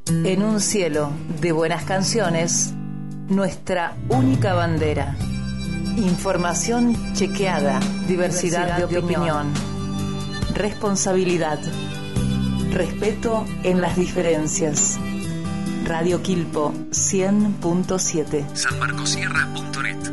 En un cielo de buenas canciones, nuestra única bandera. Información chequeada, diversidad de opinión, responsabilidad, respeto en las diferencias. Radio Quilpo 100.7. sanmarcosierra.net.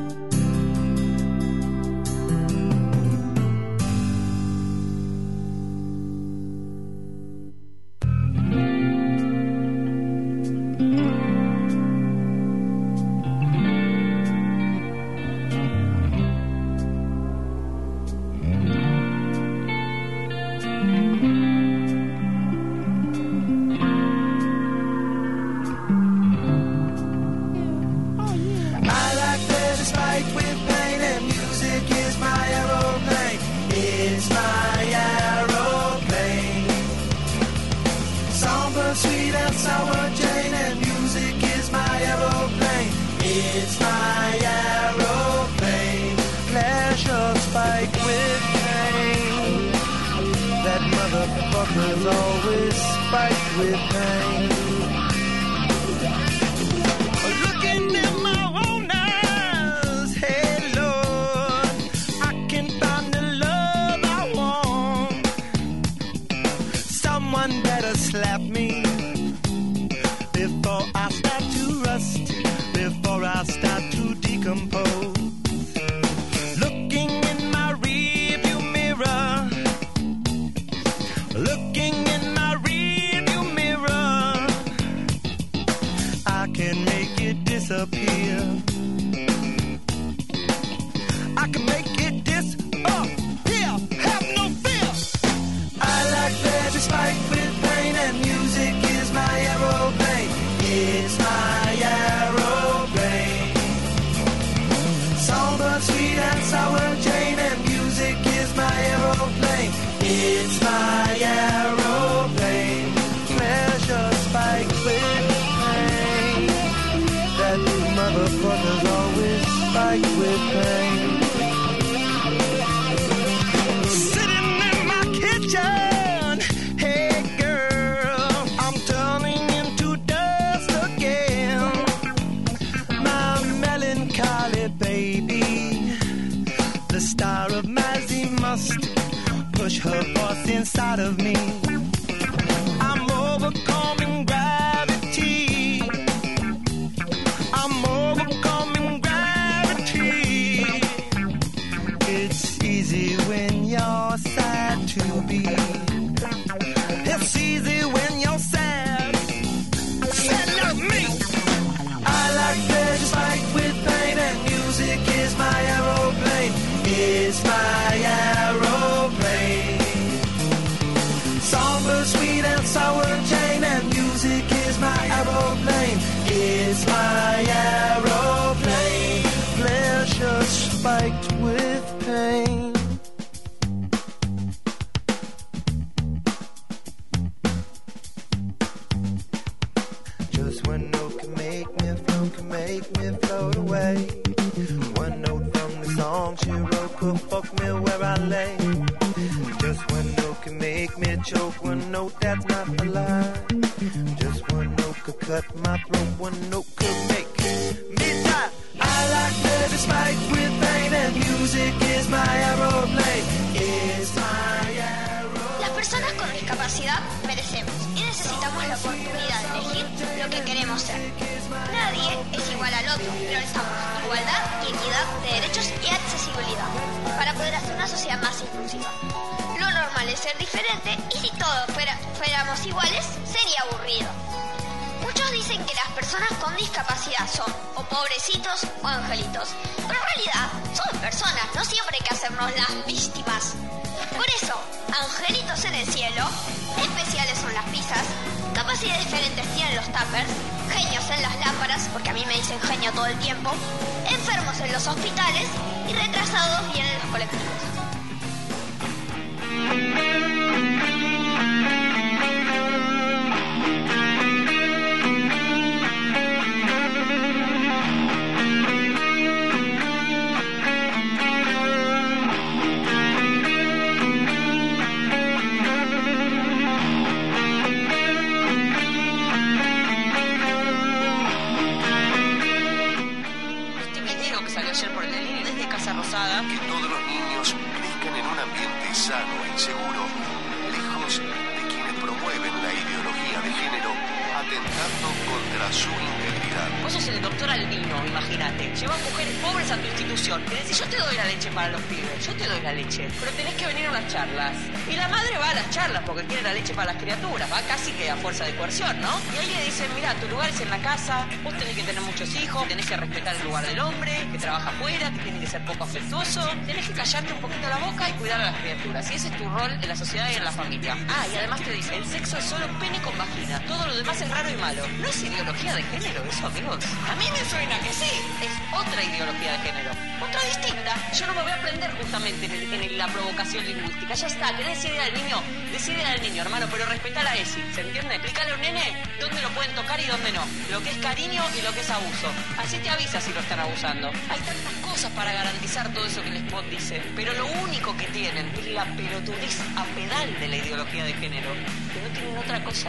su integridad. Vos sos el doctor Albino, imagínate. Llevas mujeres pobres a tu institución. Y decís, yo te doy la leche para los pibes, yo te doy la leche. Pero tenés que venir a unas charlas. Y la madre va a las charlas porque quiere la leche para las criaturas. Va casi que a fuerza de coerción, ¿no? Y ahí le dicen, mira, tu lugar es en la casa, vos tenés que tener muchos hijos, tenés que respetar el lugar del hombre, que trabaja afuera, que tiene que ser poco afectuoso, tenés que callarte un poquito la boca y cuidar a las criaturas. Y ese es tu rol en la sociedad y en la familia. Ah, y además te dice, el sexo es solo pene con vagina. Todo lo demás es raro y malo. ¿No es ideología de género eso, amigos? A mí me suena que sí. Es otra ideología de género. Otra distinta. Yo no me voy a aprender justamente en la provocación lingüística. Ya está. ¿Querés decirle al niño? Decide al niño, hermano, pero respetá la ESI. ¿Se entiende? Explícale a un nene dónde lo pueden tocar y dónde no. Lo que es cariño y lo que es abuso. Así te avisa si lo están abusando. Hay tantas cosas para garantizar todo eso que el spot dice. Pero lo único que tienen es la pelotudez a pedal de la ideología de género. Que no tienen otra cosa.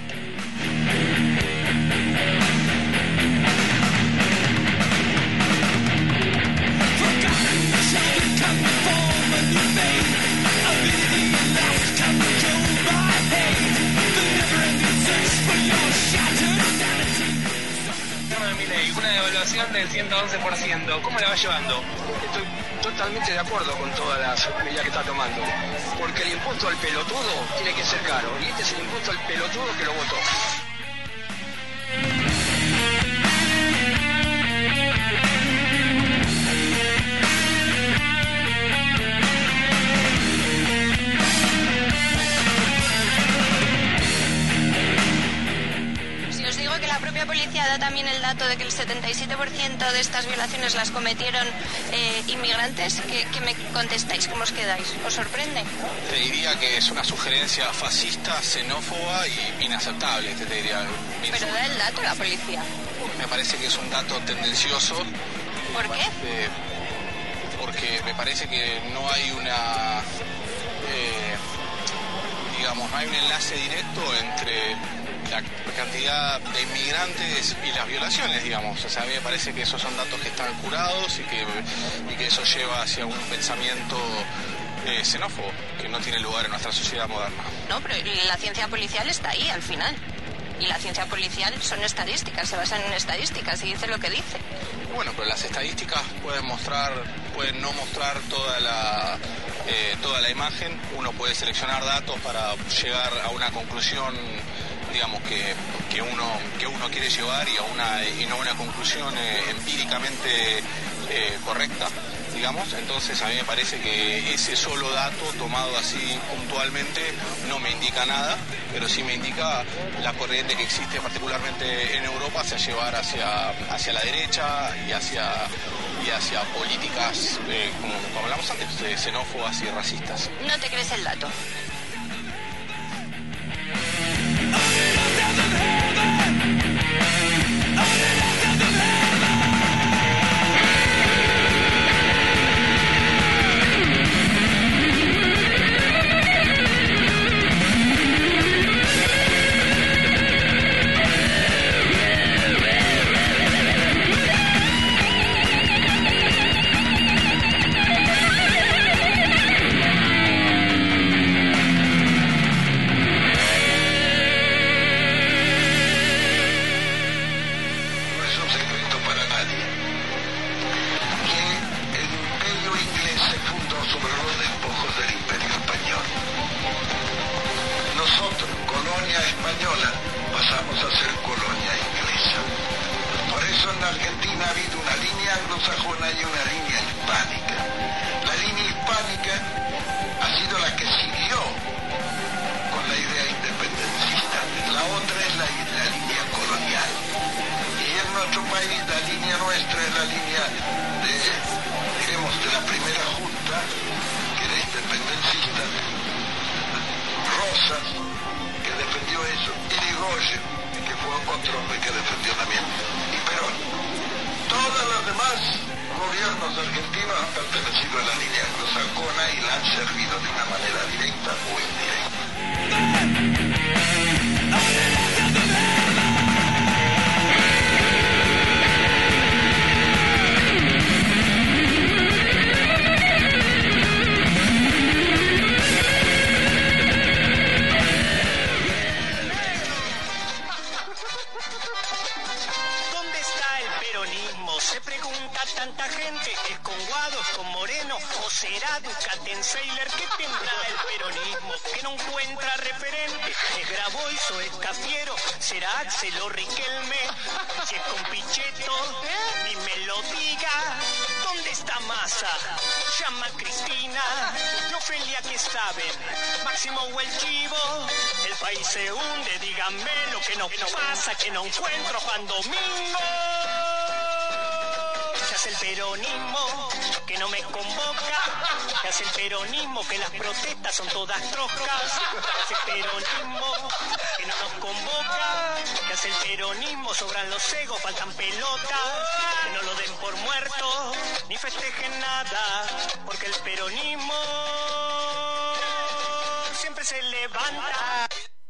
Una devaluación del 111%. ¿Cómo la va llevando? Estoy totalmente de acuerdo con todas las medidas que está tomando. Porque el impuesto al pelotudo tiene que ser caro. Y este es el impuesto al pelotudo que lo votó. La propia policía da también el dato de que el 77% de estas violaciones las cometieron inmigrantes. ¿Qué me contestáis? ¿Cómo os quedáis? ¿Os sorprende? Te diría que es una sugerencia fascista, xenófoba y inaceptable, te diría. Pero da el dato la policía. Me parece que es un dato tendencioso. ¿Por qué? Porque me parece que no hay una... no hay un enlace directo entre la cantidad de inmigrantes y las violaciones, digamos. O sea, a mí me parece que esos son datos que están curados y que eso lleva hacia un pensamiento xenófobo que no tiene lugar en nuestra sociedad moderna. No, pero la ciencia policial está ahí al final. Y la ciencia policial son estadísticas, se basan en estadísticas y dice lo que dice. Bueno, pero las estadísticas pueden no mostrar toda la imagen. Uno puede seleccionar datos para llegar a una conclusión, digamos, que uno quiere llevar y no a una conclusión empíricamente correcta, digamos. Entonces a mí me parece que ese solo dato tomado así puntualmente no me indica nada, pero sí me indica la corriente que existe particularmente en Europa hacia llevar hacia la derecha y hacia políticas, como hablamos antes, xenófobas y racistas. ¿No te crees el dato? referente que grabó, hizo estafiero, será Axel o Riquelme. Si es con Pichetto, ni me lo diga. ¿Dónde está Massa? Llama a Cristina. Y Ofelia, ¿qué saben? Máximo o el Chivo. El país se hunde, díganme lo que nos pasa, que no encuentro Juan Domingo. Se hace el peronismo que no me convoca. Se hace el peronismo que las protestas son todas troscas. Se hace el peronismo que no nos convoca. Se hace el peronismo, sobran los egos, faltan pelotas. Que no lo den por muerto, ni festejen nada. Porque el peronismo siempre se levanta.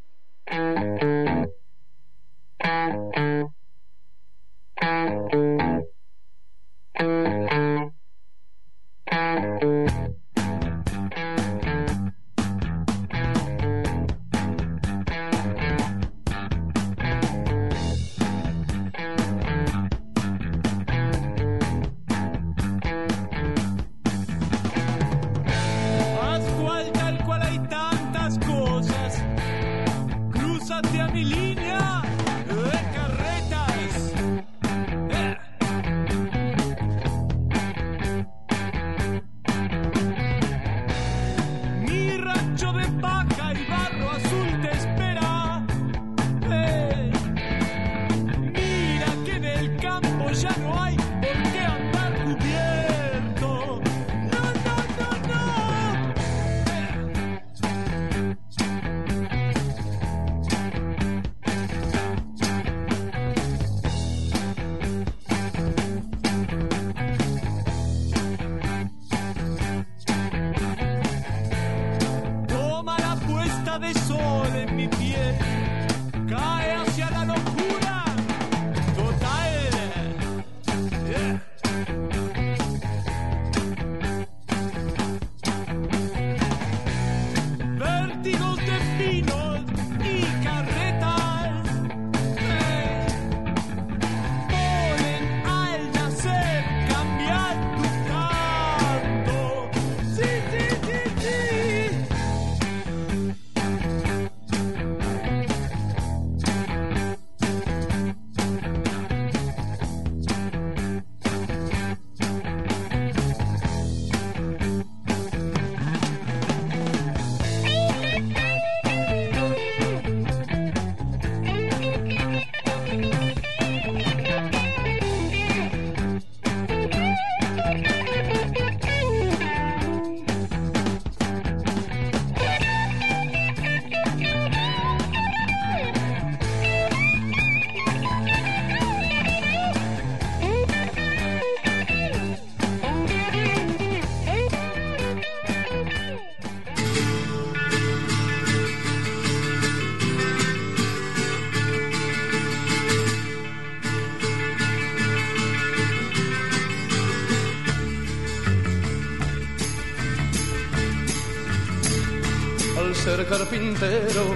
Ser carpintero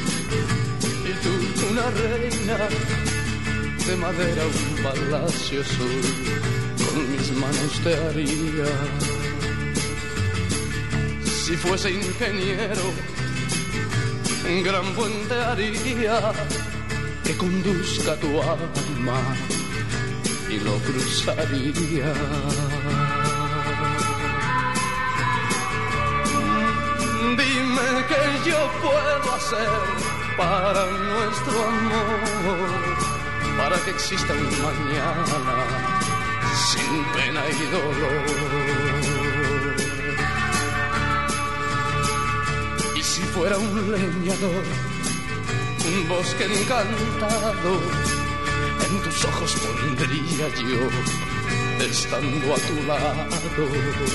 y tú una reina de madera, un palacio azul con mis manos te haría. Si fuese ingeniero, un gran puente haría que conduzca tu alma y lo cruzaría. Dime qué yo puedo hacer para nuestro amor, para que exista un mañana sin pena y dolor. Y si fuera un leñador, un bosque encantado, en tus ojos pondría yo, estando a tu lado.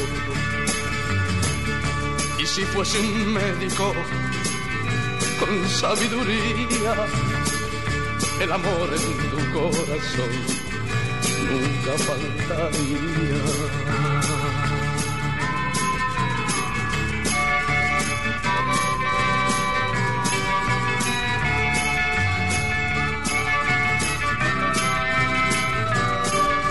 Y si fuese un médico con sabiduría, el amor en tu corazón nunca faltaría.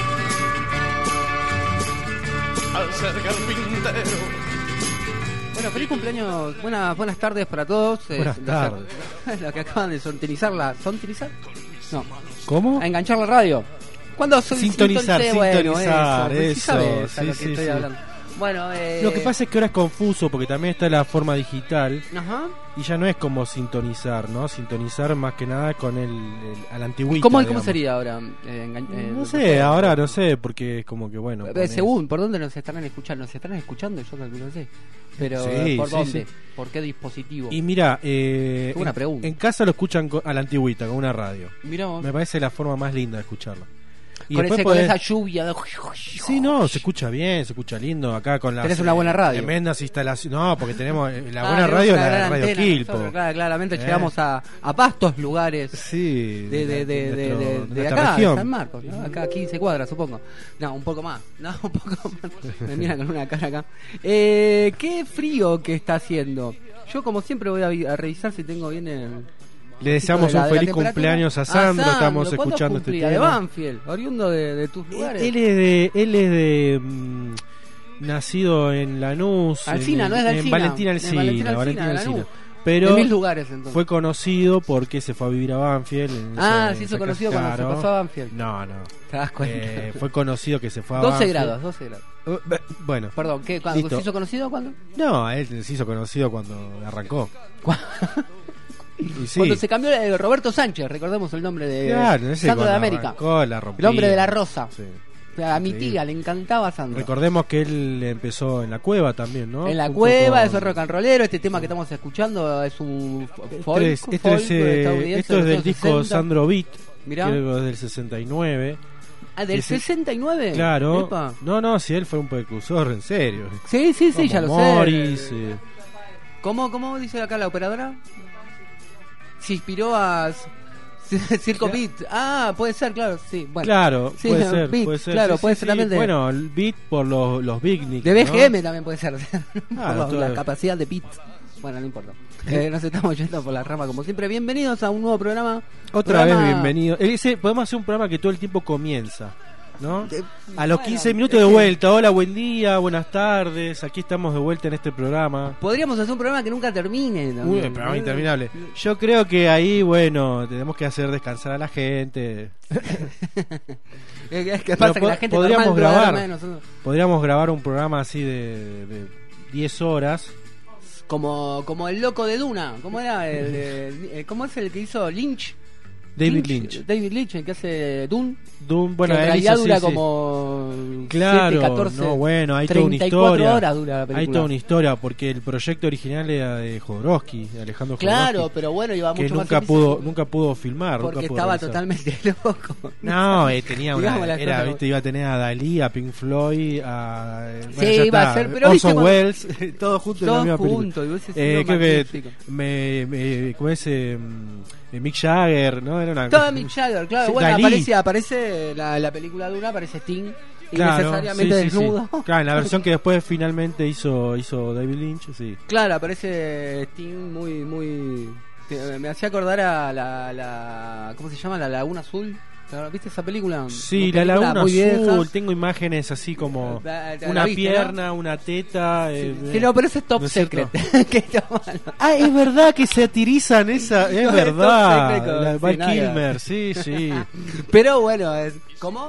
Al ser carpintero, bueno, feliz cumpleaños. Buenas tardes para todos. Buenas tardes. Los que acaban de ¿Sontinizar? No. ¿Cómo? A enganchar la radio. ¿Cuándo sintonizar? Bueno, eso. Sí. Hablando. Bueno, lo que pasa es que ahora es confuso porque también está la forma digital. Ajá. Y ya no es como sintonizar, ¿no? Sintonizar más que nada con a la antigüita. ¿Cómo sería ahora? No sé, ahora no sé, porque es como que bueno. Según, ¿por dónde nos estarán escuchando? ¿Nos estarán escuchando? Yo calculo sé. Pero, sí, ¿por dónde? Sí. ¿Por qué dispositivo? Y mira, una pregunta. En casa lo escuchan a la antigüita, con una radio. Mirá vos. Me parece la forma más linda de escucharlo. Y con esa lluvia de... Sí, no, se escucha bien, se escucha lindo acá con las... Tenés una buena radio. Tremendas instalaciones. No, porque tenemos la buena radio, la Radio Quilpo. Claramente llegamos a vastos lugares. Sí. De acá, región. de San Marcos, ¿no? Acá a 15 cuadras, supongo. No, un poco más. Me miran con una cara acá. Qué frío que está haciendo. Yo, como siempre, voy a revisar si tengo bien el... Le deseamos un feliz cumpleaños a Sandro. Estamos escuchando este tema. De Banfield, oriundo de tus lugares. Él es de nacido en Lanús. Alsina, no es de Alsina. Valentín Alsina. Pero en 1000 lugares, entonces. Fue conocido porque se fue a vivir a Banfield. Se hizo conocido cuando se pasó a Banfield. No. ¿Te das cuenta? Fue conocido que se fue a 12 Banfield. 12 grados. Bueno. Perdón, ¿qué? ¿Cuándo se hizo conocido? ¿Cuándo? No, él se hizo conocido cuando arrancó. Sí. Cuando se cambió Roberto Sánchez, recordemos el nombre de Sandro de América. El hombre de la rosa. Sí. A mi tía le encantaba Sandro. Recordemos que él empezó en La Cueva también, ¿no? En La Cueva, es rock and rollero. Este tema que estamos escuchando es un folk estadounidense. Esto es del disco 60. Sandro Beat. Mirá. Creo que es del 69. ¿Del 69? Claro. Epa. No, si él fue un precursor, en serio. Sí, ya lo Morris, sé. ¿Cómo dice acá la operadora? Se inspiró a Circo Beat. Puede ser, claro, sí. Bueno, claro, sí, puede ser. Claro, puede ser también de... Bueno, el Beat por los Beatniks. De BGM, ¿no? También puede ser. Por la capacidad de beat. Bueno, no importa. Nos estamos yendo por la rama como siempre. Bienvenidos a un nuevo programa. Otra vez bienvenido. Podemos hacer un programa que todo el tiempo comienza, ¿no? A los 15 minutos de vuelta. Hola, buen día, buenas tardes. Aquí estamos de vuelta en este programa. Podríamos hacer un programa que nunca termine. Un programa interminable. Yo creo que ahí, tenemos que hacer descansar a la gente. ¿Qué pasa? Que la gente podríamos grabar un programa así de 10 horas. Como el loco de Duna. ¿Cómo era? ¿Cómo es el que hizo Lynch? David Lynch, el que hace Dune, bueno, en realidad dura como 7, 14, no, bueno, hay 34 toda una historia. Horas dura la película. Hay toda una historia porque el proyecto original era de Jodorowsky, de Alejandro Jodorowsky. Claro, pero bueno, iba mucho que más nunca pudo filmar, porque estaba totalmente loco. No, tenía iba a tener a Dalí, a Pink Floyd, iba a ser, pero Orson Welles, todos juntos en la misma película. Creo que ¿cómo es? Mick Jagger, ¿no? Era una... Todo Mick Jagger, claro. Sí, bueno, aparece la película Duna, aparece Sting, innecesariamente desnudo. Sí. Claro, en la versión que después finalmente hizo David Lynch, sí. Claro, aparece Sting muy... Me hacía acordar a la ¿cómo se llama? La Laguna Azul. ¿Viste esa película? Sí, la Laguna Azul, vieja. Tengo imágenes así como una pierna, ¿no? Una teta. Sí, no, pero ese es Top Secret. Es verdad que se atirizan esa, es verdad. La Val Kilmer, sí. Pero bueno, ¿cómo?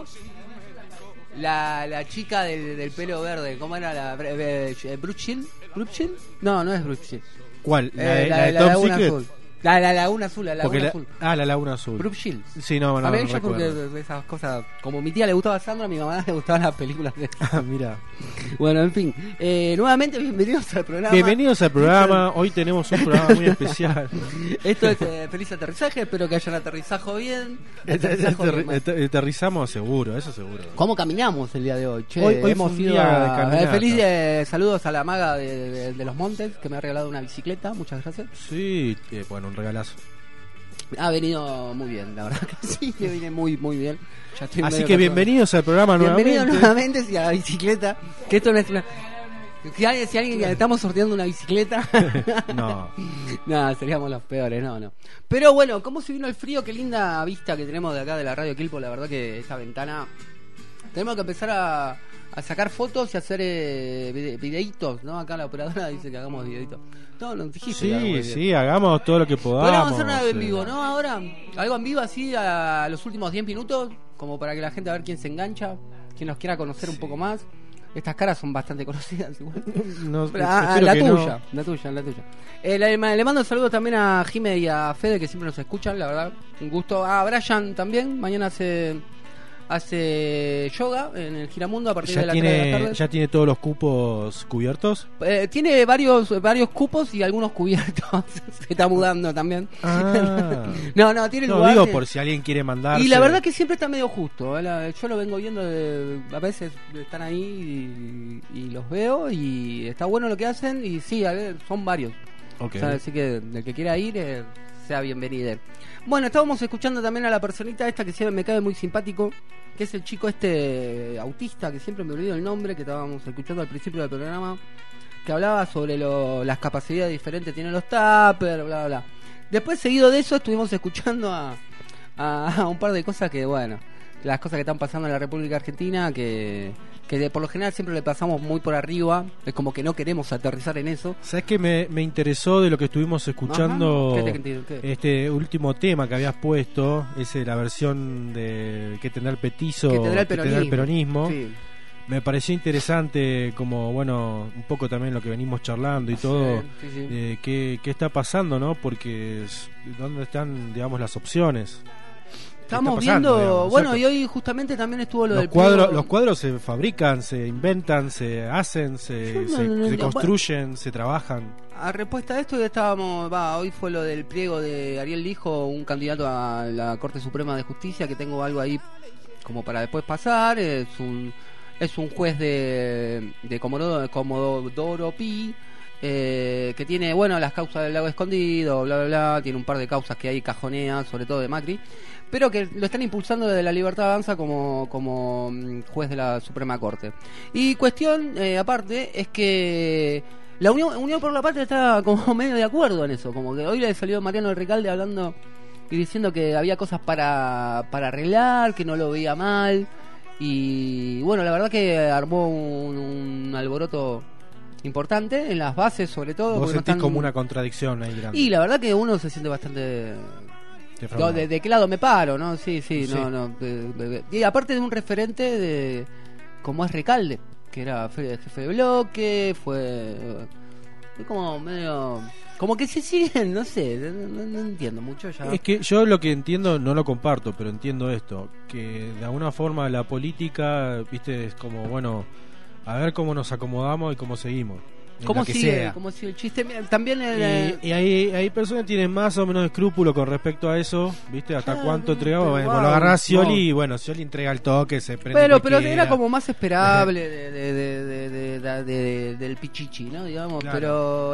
La chica del pelo verde, ¿cómo era la Brooke Shield? No es Brooke Shield. ¿Cuál? ¿La de Top Secret? Azul. La Laguna Azul, la Laguna Azul. Brooke Shield. Sí, no a mí yo porque esas cosas, como mi tía le gustaba a Sandra, a mi mamá le gustaban las películas de... mira. Bueno, en fin, nuevamente bienvenidos al programa. Bienvenidos al programa, hoy tenemos un programa muy especial. Esto es Feliz Aterrizaje, espero que hayan aterrizado bien. Aterrizamos seguro, eso seguro. ¿Cómo caminamos el día de hoy? Che, hoy hemos ido a feliz saludos a la maga de los Montes, que me ha regalado una bicicleta, muchas gracias. Sí, bueno, un regalazo. Ha venido muy bien, la verdad que sí, que viene muy bien. Así que bienvenidos al programa nuevamente. Bienvenidos nuevamente y a la bicicleta, que esto no es una... Si alguien estamos sorteando una bicicleta, no, seríamos los peores, no. Pero bueno, ¿cómo se vino el frío? Qué linda vista que tenemos de acá de la Radio Quilpo, la verdad que esta ventana tenemos que empezar a sacar fotos y hacer videitos, ¿no? Acá la operadora dice que hagamos videitos. No, nos dijiste. Sí, hagamos todo lo que podamos. Podríamos hacer una en vivo, ¿no? Ahora, algo en vivo así a los últimos 10 minutos, como para que la gente a ver quién se engancha, quién nos quiera conocer un poco más. Estas caras son bastante conocidas igual. La tuya. Le mando un saludo también a Jime y a Fede, que siempre nos escuchan, la verdad. Un gusto. A Brian también, mañana hace yoga en el Giramundo a partir de las 3 de la tarde. ¿Ya tiene todos los cupos cubiertos? Tiene varios cupos y algunos cubiertos. Se está mudando también. No, tiene lugar. No, digo por si alguien quiere mandarse. Y la verdad que siempre está medio justo. Yo lo vengo viendo, a veces están ahí y los veo y está bueno lo que hacen. Y sí, son varios. Okay. O sea, así que el que quiera ir, sea bienvenido. Bueno, estábamos escuchando también a la personita esta que siempre me cae muy simpático, que es el chico este autista, que siempre me olvido el nombre, que estábamos escuchando al principio del programa, que hablaba sobre las capacidades diferentes que tienen los tuppers, bla, bla. Después, seguido de eso, estuvimos escuchando a un par de cosas que, bueno, las cosas que están pasando en la República Argentina, que por lo general siempre le pasamos muy por arriba, es como que no queremos aterrizar en eso. ¿Sabes qué me interesó de lo que estuvimos escuchando? ¿Qué? Este último tema que habías puesto, la versión de que tendrá el petizo, que tendrá el peronismo. Sí. Me pareció interesante, como bueno, un poco también lo que venimos charlando y todo, sí. ¿Qué está pasando, no? Porque ¿dónde están, digamos, las opciones? Estamos viendo, digamos, bueno, y hoy justamente también estuvo lo del cuadro. Los cuadros se fabrican, se inventan, se hacen, se construyen, se trabajan. A respuesta a esto hoy fue lo del pliego de Ariel Lijo, un candidato a la Corte Suprema de Justicia, que tengo algo ahí como para después pasar. Es un juez de Comodoro Pi, que tiene, bueno, las causas del lago escondido, bla, bla, bla, tiene un par de causas que hay cajonea, sobre todo de Macri, pero que lo están impulsando desde la Libertad Avanza como juez de la Suprema Corte. Y cuestión, aparte, es que la Unión por la Patria está como medio de acuerdo en eso, como que hoy le salió Mariano Recalde hablando y diciendo que había cosas para arreglar, que no lo veía mal, y bueno, la verdad que armó un alboroto importante en las bases, sobre todo. Vos sentís como una contradicción ahí grande. Y la verdad que uno se siente bastante... ¿De qué lado me paro, no? Sí. No. Y aparte de un referente como es Recalde, que era jefe de bloque, fue como medio... Como que se siguen, no sé, no entiendo mucho ya. Es que yo lo que entiendo, no lo comparto, pero entiendo esto, que de alguna forma la política, viste, es como, bueno, a ver cómo nos acomodamos y cómo seguimos. ¿Cómo sigue el chiste? También y hay personas que tienen más o menos escrúpulo con respecto a eso, ¿viste? Hasta cuánto entregaba. Bueno, lo agarrás Scioli y bueno, Scioli entrega el toque, se prende. Pero era como más esperable del Pichichi, ¿no? Digamos, claro.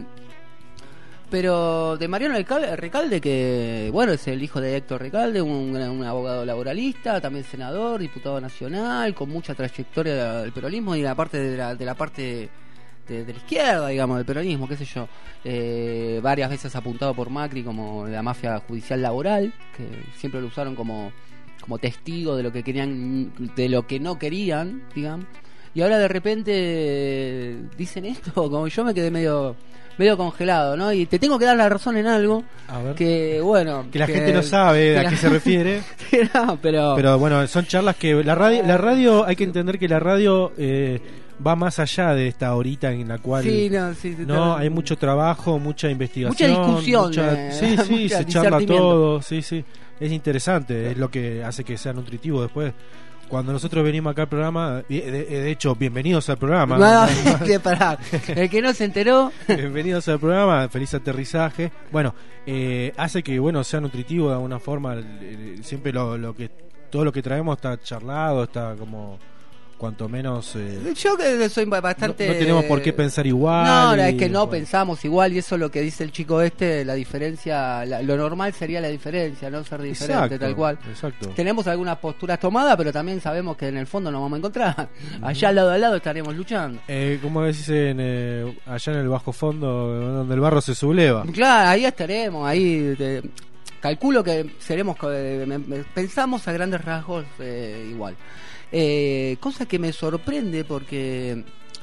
Pero de Mariano Recalde, que bueno, es el hijo de Héctor Recalde, un abogado laboralista, también senador, diputado nacional, con mucha trayectoria del peronismo y de la parte de la izquierda, digamos, del peronismo, qué sé yo, varias veces apuntado por Macri como la mafia judicial laboral, que siempre lo usaron como testigo de lo que querían, de lo que no querían, digamos, y ahora de repente dicen esto, como yo me quedé medio congelado, ¿no? Y te tengo que dar la razón en algo, a ver. Que bueno, que la gente no sabe a qué se refiere. No, pero bueno, son charlas que la radio hay que entender que la radio va más allá de esta horita en la cual hay mucho trabajo, mucha investigación, mucha discusión, se charla todo, sí, es interesante, es lo que hace que sea nutritivo después. Cuando nosotros venimos acá al programa, de hecho, bienvenidos al programa. No, que parar. El que no se enteró. Bienvenidos al programa, feliz aterrizaje. Bueno, hace que sea nutritivo de alguna forma. Siempre todo lo que traemos está charlado, está como cuanto menos yo que soy bastante no tenemos por qué pensar igual. No, es que no pensamos igual, y eso es lo que dice el chico la diferencia, lo normal sería la diferencia, no ser diferente. Exacto, tal cual. Exacto. Tenemos algunas posturas tomadas, pero también sabemos que en el fondo nos vamos a encontrar. Allá al lado estaremos luchando. Como decís allá en el bajo fondo, donde el barro se subleva. Claro, ahí estaremos, ahí calculo que seremos, pensamos a grandes rasgos igual. Cosa que me sorprende porque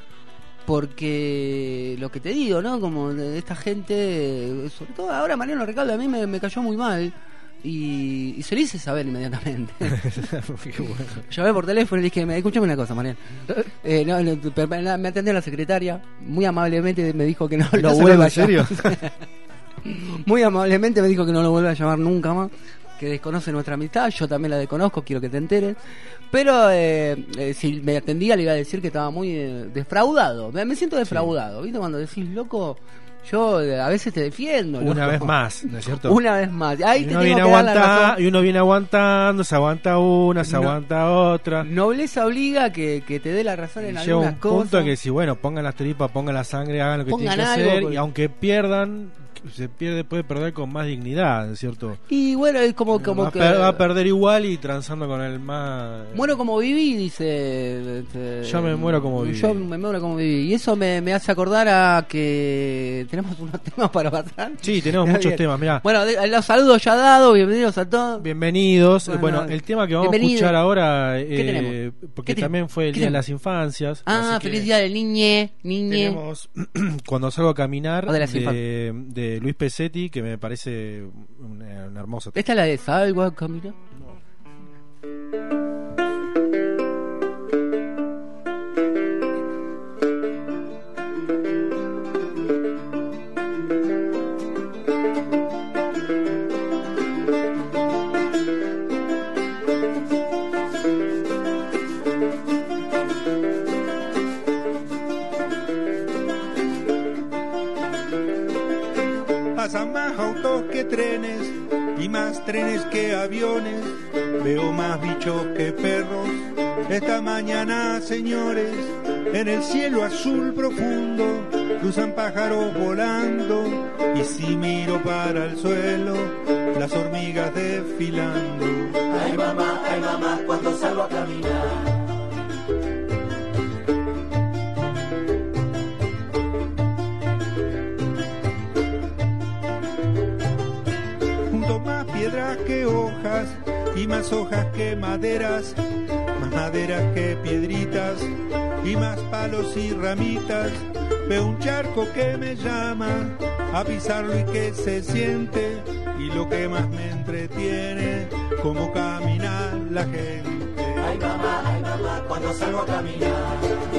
lo que te digo, ¿no? Como esta gente, sobre todo ahora Mariano Recalde a mí me cayó muy mal. Y se lo hice saber inmediatamente. Llamé por teléfono y le dije, escúchame una cosa, Mariano. Me atendió la secretaria, muy amablemente me dijo que no lo vuelva a llamar. Muy amablemente me dijo que no lo vuelva a llamar nunca más, que desconoce nuestra amistad, yo también la desconozco, quiero que te enteres. Pero si me atendía le iba a decir que estaba muy defraudado. Me siento defraudado, ¿viste? Cuando decís, loco, yo a veces te defiendo. Una vez más, ¿no es cierto? Una vez más. Ahí te tengo que dar la razón. Y uno viene aguantando, se aguanta una, se aguanta otra. Nobleza obliga que te dé la razón en algunas cosas. Llega un punto que si, bueno, pongan las tripas, pongan la sangre, hagan lo que tienen que hacer. Y aunque pierdan, puede perder con más dignidad, ¿cierto? Y bueno, es como que va a perder igual y transando con el más. Muero como viví, dice. Yo me muero como viví. Yo me muero como viví. Y eso me hace acordar a que tenemos unos temas para pasar. Sí, tenemos muchos temas, mirá. Bueno, los saludos ya dados, bienvenidos a todos. Bienvenidos. Bueno, el tema que vamos a escuchar ahora, porque ¿Qué también fue el Día de las Infancias. Feliz Día del Niñe. Tenemos Cuando salgo a caminar de Luis Pesetti, que me parece una hermosa. ¿Esta es la de Salgo a caminar? No. Pasan más autos que trenes y más trenes que aviones. Veo más bichos que perros esta mañana, señores. En el cielo azul profundo cruzan pájaros volando. Y si miro para el suelo, las hormigas desfilando. Ay mamá, cuando salgo a caminar. Piedras que hojas y más hojas que maderas, más maderas que piedritas y más palos y ramitas. Veo un charco que me llama a pisarlo y que se siente, y lo que más me entretiene, cómo camina la gente. Ay mamá, cuando salgo a caminar.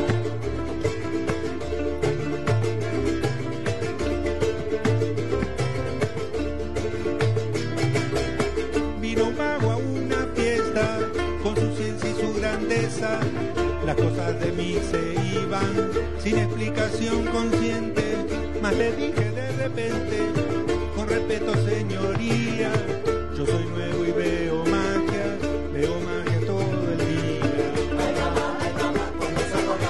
Las cosas de mí se iban sin explicación consciente, mas le dije de repente, con respeto señoría, yo soy nuevo y veo magia todo el día. Ay mamá, cuando salgo a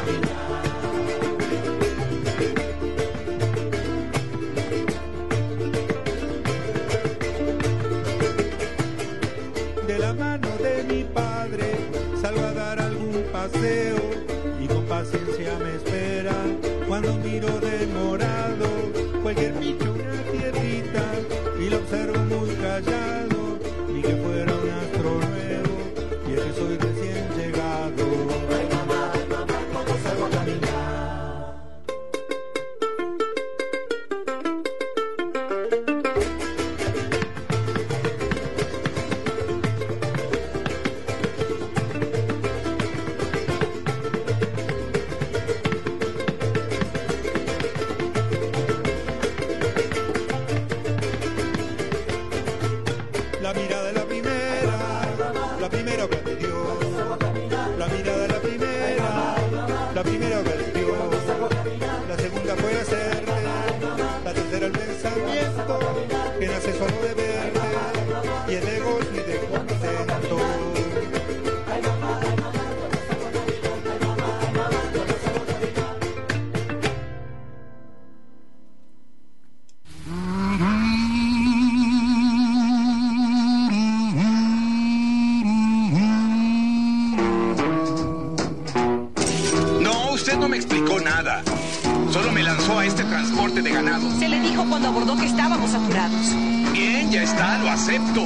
caminar. De la mano de mi padre salgo a dar algún paseo y con paciencia me espera cuando miro demorado cualquier bicho, una piedrita, y lo observo muy callado, y que fuera un astro nuevo y es que soy recién llegado. Ay mamá, cuando salgo a caminar. Solo me lanzó a este transporte de ganado. Se le dijo cuando abordó que estábamos apurados. Bien, ya está, lo acepto.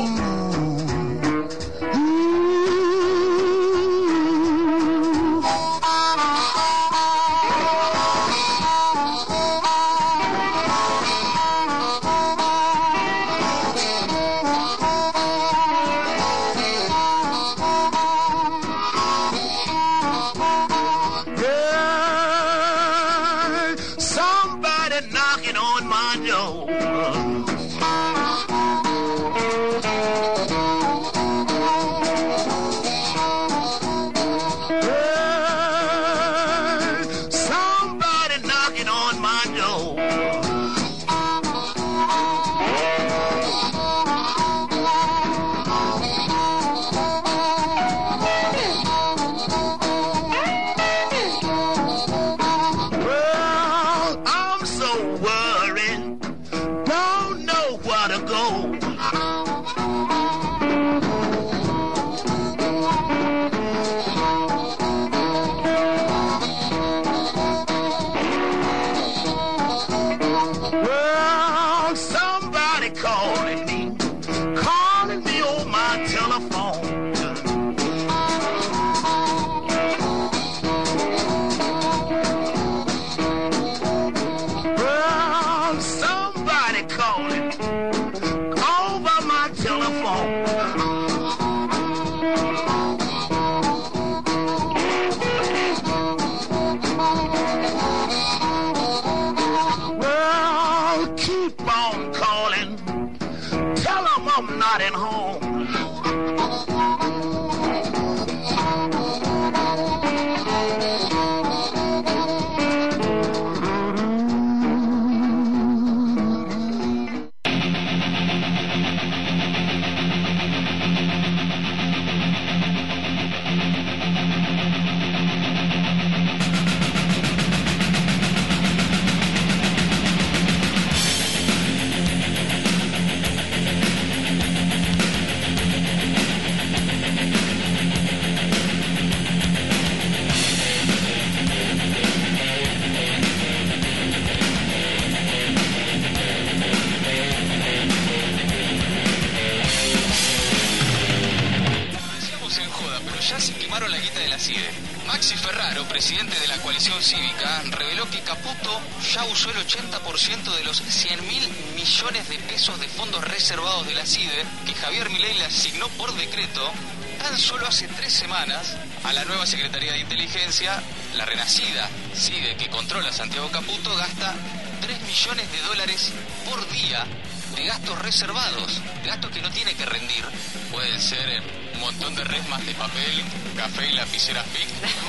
Maxi Ferraro, presidente de la coalición cívica, reveló que Caputo ya usó el 80% de los 100.000 millones de pesos de fondos reservados de la CIDE que Javier Milei le asignó por decreto tan solo hace 3 semanas a la nueva Secretaría de Inteligencia. La renacida CIDE que controla Santiago Caputo gasta $3 millones por día de gastos reservados, gastos que no tiene que rendir. Pueden ser un montón de resmas de papel, café y lapiceras Bic,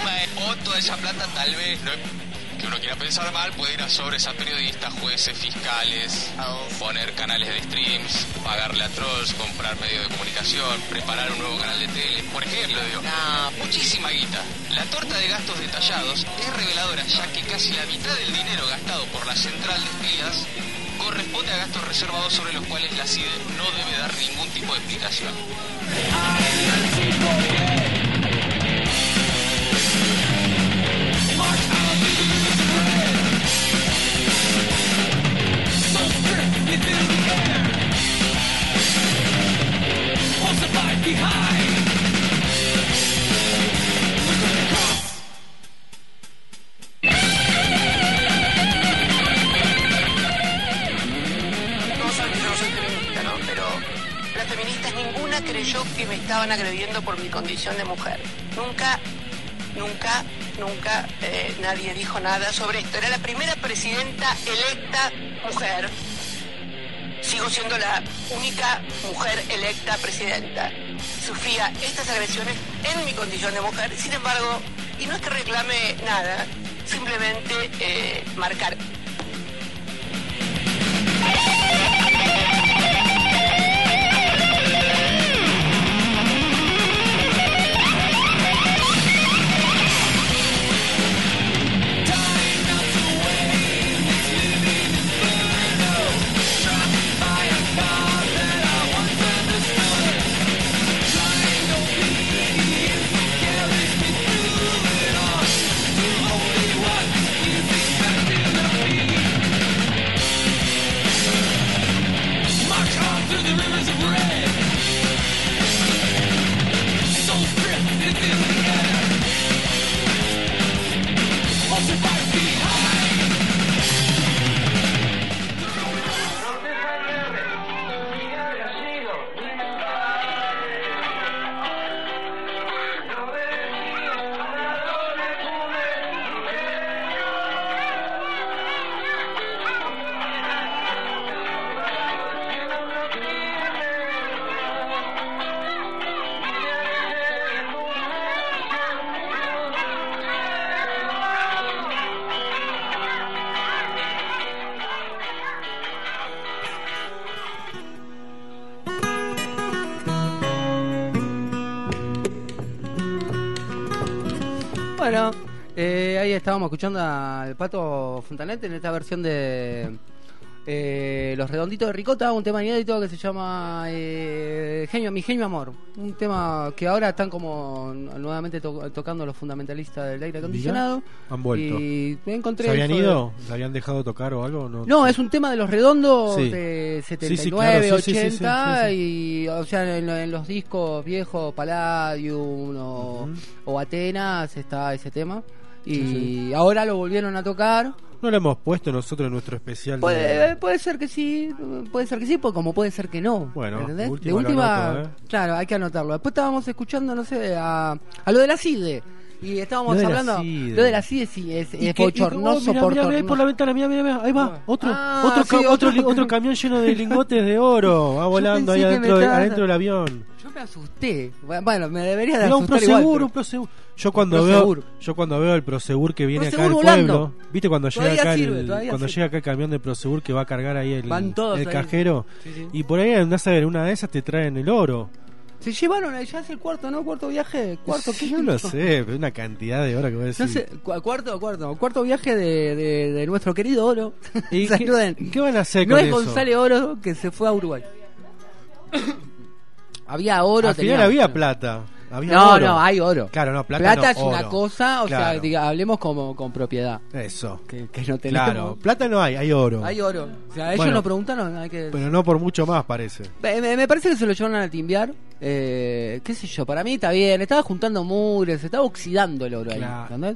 o toda esa plata tal vez, no, que uno quiera pensar mal, puede ir a sobres a periodistas, jueces, fiscales, poner canales de streams, pagarle a trolls, comprar medios de comunicación, preparar un nuevo canal de tele, por ejemplo, digo. No, muchísima guita. La torta de gastos detallados es reveladora, ya que casi la mitad del dinero gastado por la central de espías corresponde a gastos reservados sobre los cuales la CIDE no debe dar ningún tipo de explicación. Creyó que me estaban agrediendo por mi condición de mujer. Nunca nadie dijo nada sobre esto. Era la primera presidenta electa mujer. Sigo siendo la única mujer electa presidenta. Sufría estas agresiones en mi condición de mujer. Sin embargo, y no es que reclame nada, simplemente marcar. Bueno, ahí estábamos escuchando al Pato Fontanet en esta versión de Los Redonditos de Ricota, un tema inédito que se llama Mi Genio Amor, un tema que ahora están como nuevamente tocando los fundamentalistas del aire acondicionado. Han vuelto. Y me encontré. ¿Se habían ido? ¿Se habían dejado tocar o algo? No, es un tema de Los Redondos, sí, de 79, sí, claro, 80, sí. Y o sea, en los discos viejos, Palladium o Atenas está ese tema. Y ahora lo volvieron a tocar. No lo hemos puesto nosotros en nuestro especial. Puede ser que sí, como puede ser que no. Bueno, de última, anoto, claro, hay que anotarlo. Después estábamos escuchando, no sé, a lo de la CIDE. Y estábamos hablando. Lo de la CIDE sí, es bochornoso. Mira, por la ventana, mira, ahí va. Otro camión lleno de lingotes de oro. Va volando ahí adentro del avión. Yo me asusté. Bueno, me debería de asustar igual. Un Prosegur. Yo cuando veo el Prosegur que viene acá al pueblo, ¿viste cuando llega acá llega acá el camión de Prosegur que va a cargar ahí el cajero? Sí. Y por ahí andás a ver, una de esas te traen el oro. Se llevaron, ya es el cuarto viaje, yo no sé, pero una cantidad de oro que voy a decir. No sé, cuarto viaje de nuestro querido oro. ¿Y qué van a hacer con eso? No es González Oro que se fue a Uruguay. Había oro. Al final había plata. No, hay oro. Claro, no, plata es oro. una cosa, sea, hablemos como con propiedad. Eso. Que no tenemos. Claro, plata no hay oro. Hay oro. O sea, ellos lo preguntaron, pero no por mucho más, parece. Me parece que se lo llevaron a timbiar. Qué sé yo, para mí está bien. Estaba juntando mugres, se estaba oxidando el oro ahí. ¿Entendés?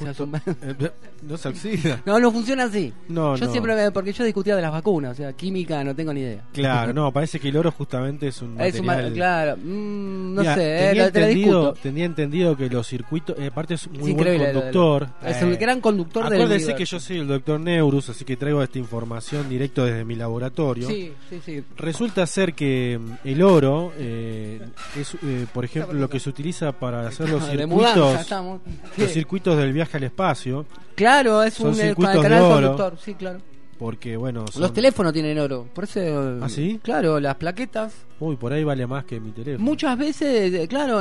No se oxida. No funciona así. Yo siempre porque yo discutía de las vacunas, o sea, química no tengo ni idea. Claro, no, parece que el oro justamente es un material. Claro, no sé, tenía entendido que los circuitos, aparte es muy buen conductor. Es el gran conductor del universo. Acuérdense que yo soy el doctor Neurus, así que traigo esta información directo desde mi laboratorio. Sí. Resulta ser que el oro es, por ejemplo, lo que se utiliza para hacer los circuitos del viaje al espacio. Claro, es un canal conductor, sí, claro. Porque, bueno, los teléfonos tienen oro, por eso. ¿Ah, sí? Claro, las plaquetas. Uy, por ahí vale más que mi teléfono. Muchas veces, claro,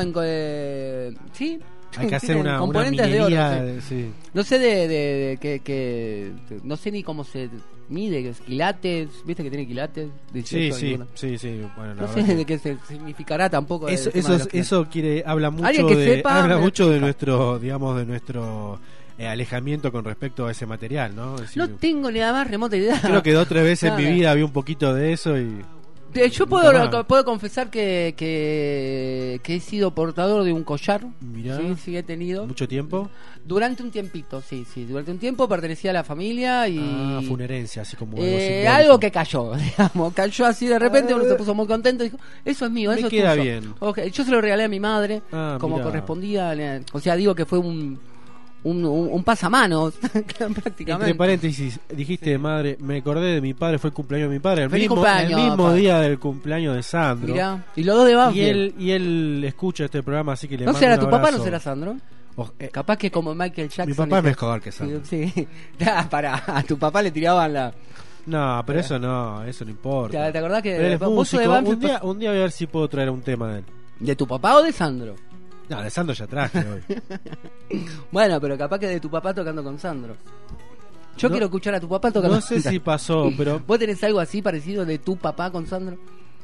sí. Hay que hacer una minería de oro. Sí. No sé de que no sé ni cómo se mide, quilates, ¿viste que tiene quilates? Sí. Bueno, no sé de qué significará tampoco. Eso habla mucho de nuestro, digamos, de nuestro alejamiento con respecto a ese material, ¿no? No tengo ni la más remota idea. Creo que 2 o 3 veces en mi vida había un poquito de eso y... Yo puedo confesar que he sido portador de un collar. Mirá, sí, he tenido. ¿Mucho tiempo? Durante un tiempito, sí. Durante un tiempo pertenecía a la familia y... fue una herencia, así como algo que cayó, digamos. Cayó así de repente, uno se puso muy contento y dijo, eso es mío, eso queda es tuyo. Bien. Okay. Yo se lo regalé a mi madre, como mirá. correspondía. O sea, digo que fue un pasamanos prácticamente. Entre paréntesis, dijiste madre, me acordé de mi padre, fue el cumpleaños de mi padre, el mismo día del cumpleaños de Sandro. Mirá, y los dos de Banfield. Y él escucha este programa, así que le mando un abrazo. ¿No será tu papá, no será Sandro? Capaz que como Michael Jackson. Mi papá es mejor que Sandro. Sí. A tu papá le tiraban la... No, pero eso no importa. ¿Te acordás que él es músico? Un día voy a ver si puedo traer un tema de él. ¿De tu papá o de Sandro? No, de Sandro ya traje hoy. Bueno, pero capaz que de tu papá tocando con Sandro. Yo quiero escuchar a tu papá tocando con Sandro. No sé si pasó, pero... ¿Vos tenés algo así parecido de tu papá con Sandro?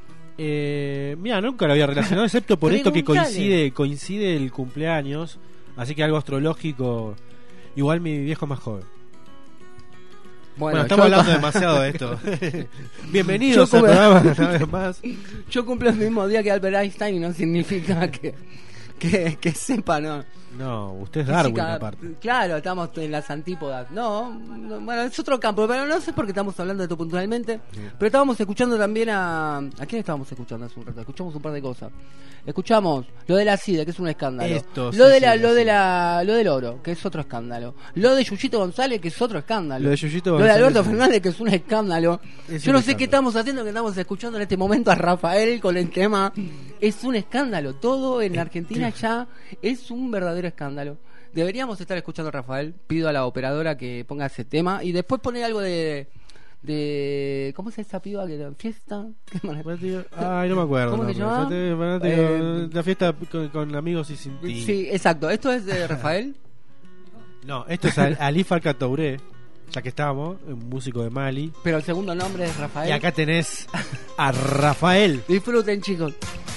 Mira, nunca lo había relacionado, excepto por esto que coincide el cumpleaños. Así que algo astrológico. Igual mi viejo es más joven. Bueno, estamos hablando demasiado de esto. Bienvenidos al programa una vez más. Yo cumplo el mismo día que Albert Einstein y no significa que sepa, ¿no? No, usted es Darwin, Física, aparte. Claro, estamos en las antípodas. No, bueno, es otro campo, pero no sé por qué estamos hablando de esto puntualmente. Sí. Pero estábamos escuchando también ¿a quién estábamos escuchando hace un rato? Escuchamos un par de cosas. Escuchamos lo de la SIDA, que es un escándalo. Lo del oro, que es otro escándalo. Lo de Yuyito González, que es otro escándalo. Lo de Yuyito González. Lo de Alberto Fernández, que es un escándalo. Yo no sé qué estamos haciendo, que estamos escuchando en este momento a Rafael con el tema. Es un escándalo. Todo en Argentina ya es un verdadero escándalo. Deberíamos estar escuchando a Rafael. Pido a la operadora que ponga ese tema y después poner algo de ¿cómo es esa piba que era fiesta? Ay, no me acuerdo. ¿Cómo se llama? La fiesta con amigos y sin ti. Sí, exacto. ¿Esto es de Rafael? No, esto es Ali Farka Touré, ya que estábamos, un músico de Mali. Pero el segundo nombre es Rafael. Y acá tenés a Rafael. Disfruten, chicos.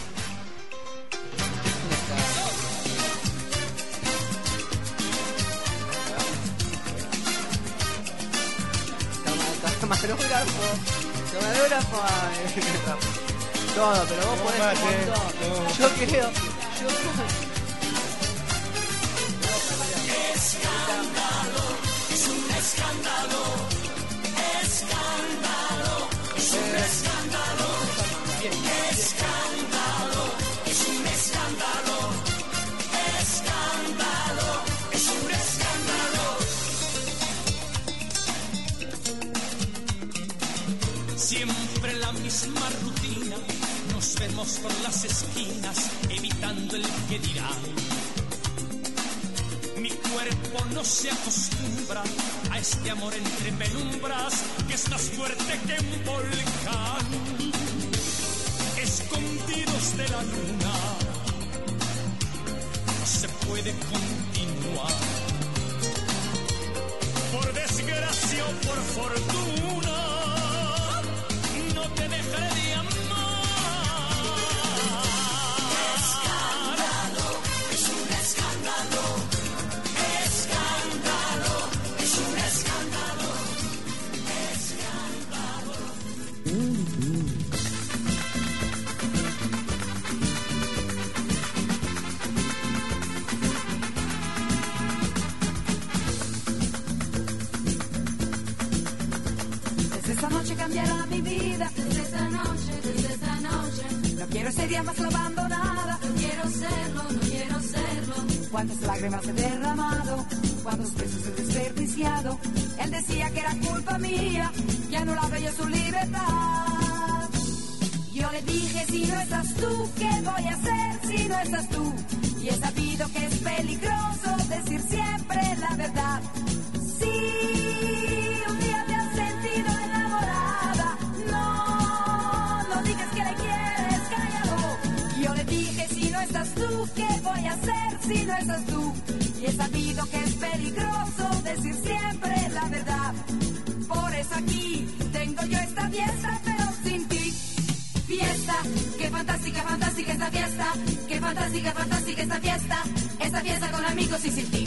Camarógrafo, todo, pero vos podés un montón. Yo creo. Escándalo, es un escándalo, escándalo, es un escándalo, escándalo, es un escándalo, escándalo, es un escándalo. Siempre la misma rutina, nos vemos por las esquinas, evitando el que dirán. Mi cuerpo no se acostumbra a este amor entre penumbras, que es más fuerte que un volcán. Escondidos de la luna, no se puede continuar. Por desgracia o por fortuna, no te dejaré de amar. Escándalo, es un escándalo. Escándalo, es un escándalo. Desde esta noche cambiará mi vida. Desde esta noche. No quiero ser ya más la abandonada. No quiero serlo, no quiero serlo. Cuántas lágrimas he derramado, cuántos besos he desperdiciado. Él decía que era culpa mía, que anulaba yo su libertad. Yo le dije, si no estás tú, ¿qué voy a hacer si no estás tú? Y he sabido que es peligroso decir siempre la verdad. Sí, un día te has sentido enamorada, no digas que le quieres, cállalo. Yo le dije, si no estás tú, ¿qué voy a hacer si no estás tú? Y he sabido que es peligroso decir siempre la verdad. Por eso aquí tengo yo esta fiesta, pero sin ti. Fiesta, qué fantástica, fantástica esta fiesta. Qué fantástica, fantástica esta fiesta. Esta fiesta con amigos y sin ti.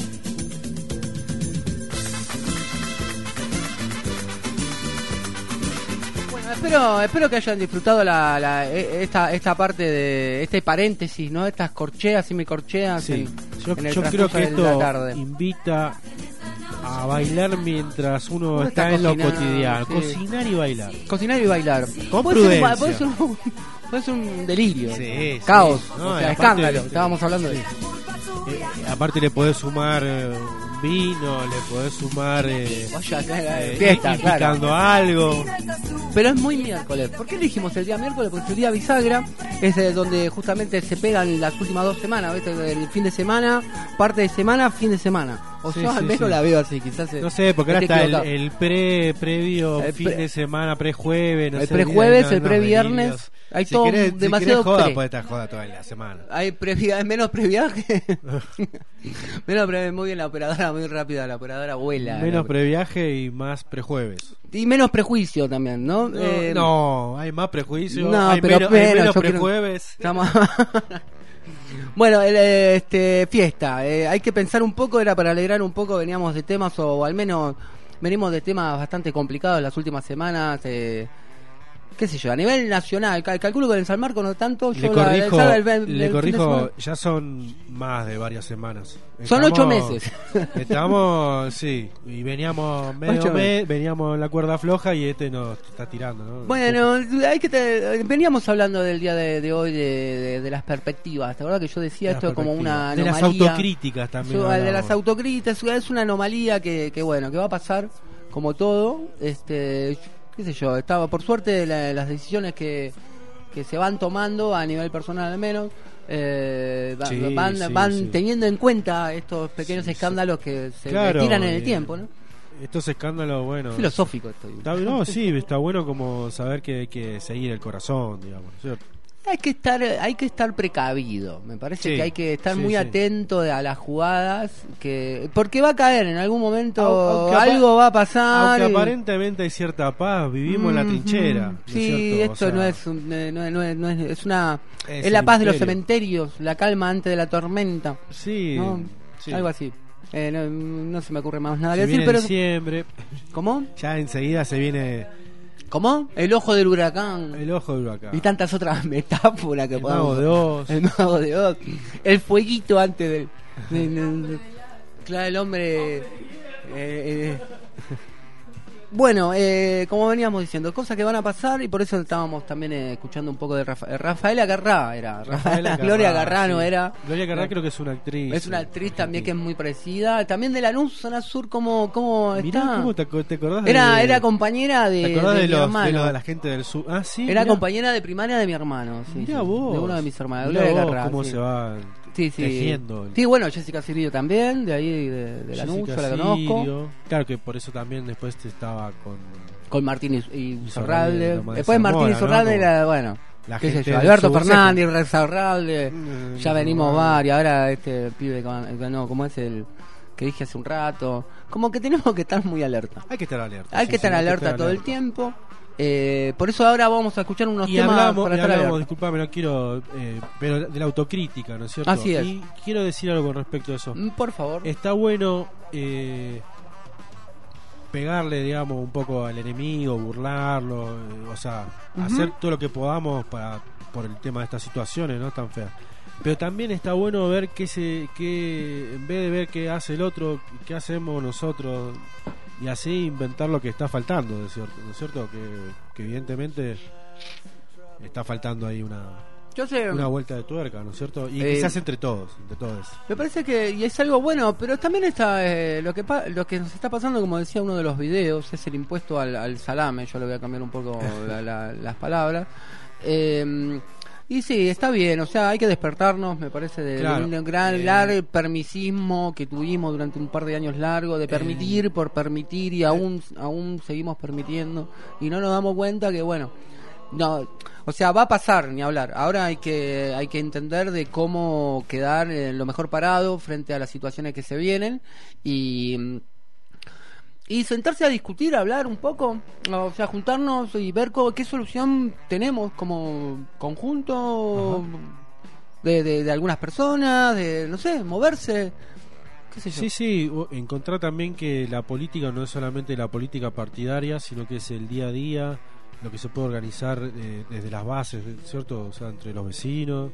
Bueno, espero que hayan disfrutado esta parte de este paréntesis, ¿no? Estas corcheas y me corcheas. Sí. Yo creo que esto invita a bailar mientras uno está en lo cotidiano. Sí. Cocinar y bailar. Cocinar y bailar. Con prudencia. Puede ser un delirio. Sí, caos. Sí. No, o sea, escándalo. Estábamos hablando de eso. Aparte le podés sumar vino, le podés sumar fiesta, picando algo. Pero es muy miércoles. ¿Por qué elegimos el día miércoles? Porque el día bisagra es donde justamente se pegan las últimas 2 semanas, ¿ves? El fin de semana, parte de semana, fin de semana. O yo al menos la veo así, quizás. No sé, porque ahora está el previo fin de semana, prejueves, no el sé. Prejueves, el previernes. Hay todo demasiado joda, puede estar joda toda la semana. Hay menos previaje. Muy bien la operadora, muy rápida, la operadora vuela. Menos previaje y más prejueves. Y menos prejuicio también, ¿no? No, hay más prejuicio, no, hay menos prejueves. Bueno, fiesta. Hay que pensar un poco, era para alegrar un poco, veníamos de temas o al menos venimos de temas bastante complicados las últimas semanas. Qué sé yo, a nivel nacional, calculo que en San Marcos no tanto. Le corrijo, ya son más de varias semanas. Son 8 meses. Estamos, sí, y veníamos veníamos en la cuerda floja y nos está tirando, ¿no? Bueno, veníamos hablando del día de hoy de las perspectivas. ¿Te acuerdas que yo decía esto como una anomalía? De las autocríticas también. De las autocríticas, es una anomalía que bueno, que va a pasar como todo. Qué sé yo, estaba por suerte las decisiones que se van tomando a nivel personal al menos van teniendo en cuenta estos pequeños escándalos que se tiran en el tiempo, ¿no? Estos escándalos, bueno, filosófico esto. Está bueno como saber que hay que seguir el corazón, digamos, ¿cierto? Hay que estar precavido. Me parece que hay que estar muy atento a las jugadas, porque va a caer en algún momento, algo va a pasar. Aunque aparentemente hay cierta paz, vivimos en la trinchera. Sí, esto no es es la paz de los cementerios, la calma antes de la tormenta. Sí, ¿no? Algo así. No se me ocurre más nada que decir, pero diciembre. ¿Cómo? Ya enseguida se viene. ¿Cómo? El ojo del huracán. El ojo del huracán. Y tantas otras metáforas que podemos. El mago de Oz. El fueguito antes del. Claro, el hombre. Bueno, como veníamos diciendo, cosas que van a pasar y por eso estábamos también escuchando un poco de Rafaela Garrá. Gloria Garrá no era. Gloria Garrá creo que es una actriz. Es una actriz también que es muy parecida. También de Lanús, Zona Sur, ¿cómo Mirá, está? ¿cómo te acordás era compañera de. ¿Te acordás de mi hermano? De la gente del sur? Ah, sí. Era compañera de primaria de mi hermano. Mirá vos. De uno de mis hermanos. Mirá Gloria vos Garrá. ¿Cómo se va? Tejiendo. Sí, bueno, Jessica Cirillo también, de ahí de Lanús, yo la conozco. Claro que por eso también después estaba con Martín y Zorralde. Después Martín y Zorralde era, bueno, qué sé yo, Alberto Fernández, Rezarralde, ya venimos varios, ahora este pibe como es el que dije hace un rato, como que tenemos que estar muy alerta. Hay que estar alerta. Hay que estar alerta todo el tiempo. Por eso ahora vamos a escuchar unos temas para estar alerta. Disculpame, no quiero, pero de la autocrítica, ¿no es cierto? Así es. Y quiero decir algo con respecto a eso. Por favor. Está bueno pegarle, digamos, un poco al enemigo, burlarlo, hacer todo lo que podamos por el tema de estas situaciones, ¿no? Tan feas. Pero también está bueno ver que en vez de ver qué hace el otro, qué hacemos nosotros, y así inventar lo que está faltando, ¿no es cierto? Que evidentemente está faltando ahí una vuelta de tuerca, ¿no es cierto? Y que se hace entre todos. Me parece que y es algo bueno, pero también está lo que nos está pasando, como decía uno de los videos, es el impuesto al salame. Yo le voy a cambiar un poco las palabras. Y sí, está bien, hay que despertarnos, me parece, de un gran largo permisismo que tuvimos durante un par de años largos, de permitir por permitir, y aún seguimos permitiendo, y no nos damos cuenta que, bueno, no, va a pasar, ni hablar. Ahora hay que entender de cómo quedar lo mejor parado frente a las situaciones que se vienen, y sentarse a discutir, a hablar un poco, juntarnos y ver qué solución tenemos como conjunto de algunas personas, de, no sé, moverse, qué sé yo. Sí, encontrar también que la política no es solamente la política partidaria, sino que es el día a día, lo que se puede organizar desde las bases, ¿cierto? Entre los vecinos,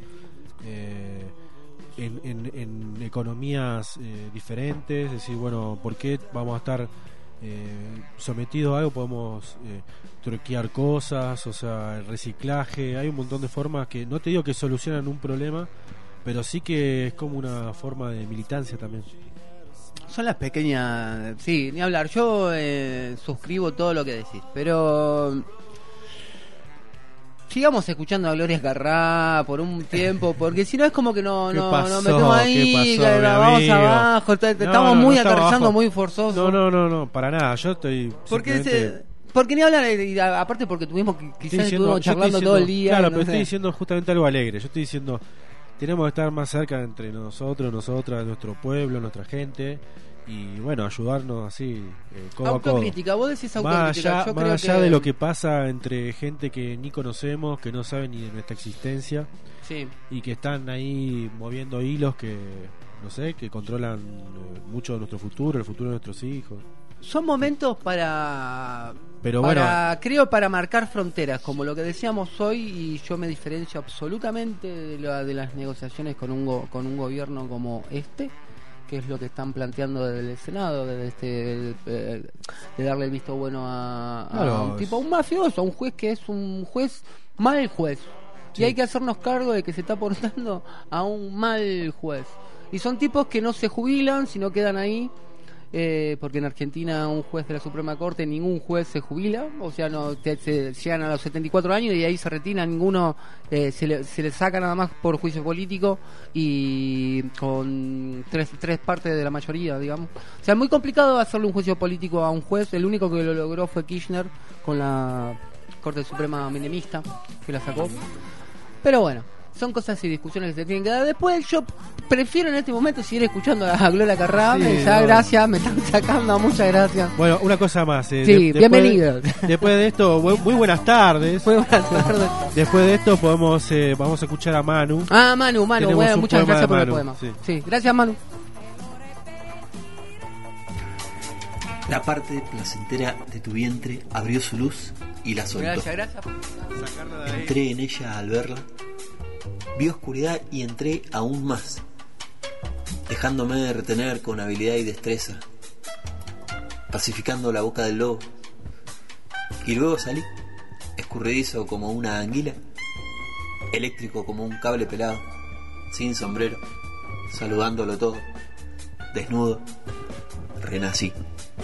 en economías diferentes, es decir, bueno, ¿por qué vamos a estar sometidos a algo? Podemos truquear cosas, el reciclaje, hay un montón de formas que, no te digo que solucionan un problema, pero sí que es como una forma de militancia también. Son las pequeñas, sí, ni hablar, yo suscribo todo lo que decís, pero sigamos escuchando a Gloria Garrá por un tiempo, porque si no es como que no metemos ahí, vamos abajo, estamos muy aterrizando, muy forzosos. No, para nada, yo estoy porque ni hablar, aparte porque estuvimos charlando todo el día. Claro, pero estoy diciendo justamente algo alegre, yo estoy diciendo, tenemos que estar más cerca entre nosotros, nuestro pueblo, nuestra gente, y bueno, ayudarnos así, codo a codo. Autocrítica, vos decís autocrítica. Más allá de lo que pasa entre gente que ni conocemos, que no sabe ni de nuestra existencia, y que están ahí moviendo hilos que, no sé, que controlan mucho de nuestro futuro, el futuro de nuestros hijos. son momentos para marcar fronteras, como lo que decíamos hoy, y yo me diferencio absolutamente de las negociaciones con un gobierno como este, que es lo que están planteando desde el Senado, de darle el visto bueno a un tipo, a un mafioso, a un juez que es un juez, mal juez. Sí. Y hay que hacernos cargo de que se está portando a un mal juez. Y son tipos que no se jubilan, sino quedan ahí, porque en Argentina un juez de la Suprema Corte, ningún juez se jubila, o sea, no se llegan a los 74 años y ahí se retira, ninguno se le saca nada más por juicio político, y con tres partes de la mayoría, digamos. O sea, es muy complicado hacerle un juicio político a un juez. El único que lo logró fue Kirchner con la Corte Suprema menemista, que la sacó. Pero bueno, son cosas y discusiones que se tienen que dar. Después yo prefiero en este momento seguir escuchando a Gloria Carrá. Gracias, me están sacando, muchas gracias. Bueno, una cosa más. Bienvenido. Después de esto, muy buenas tardes. Muy buenas tardes. Después de esto vamos a escuchar a Manu. Manu, bueno, muchas gracias por el poema. Sí, gracias, Manu. La parte placentera de tu vientre abrió su luz y la soltó. Gracias. Entré en ella al verla. Vi oscuridad y entré aún más, dejándome de retener con habilidad y destreza, pacificando la boca del lobo. Y luego salí, escurridizo como una anguila, eléctrico como un cable pelado, sin sombrero, saludándolo todo, desnudo, renací.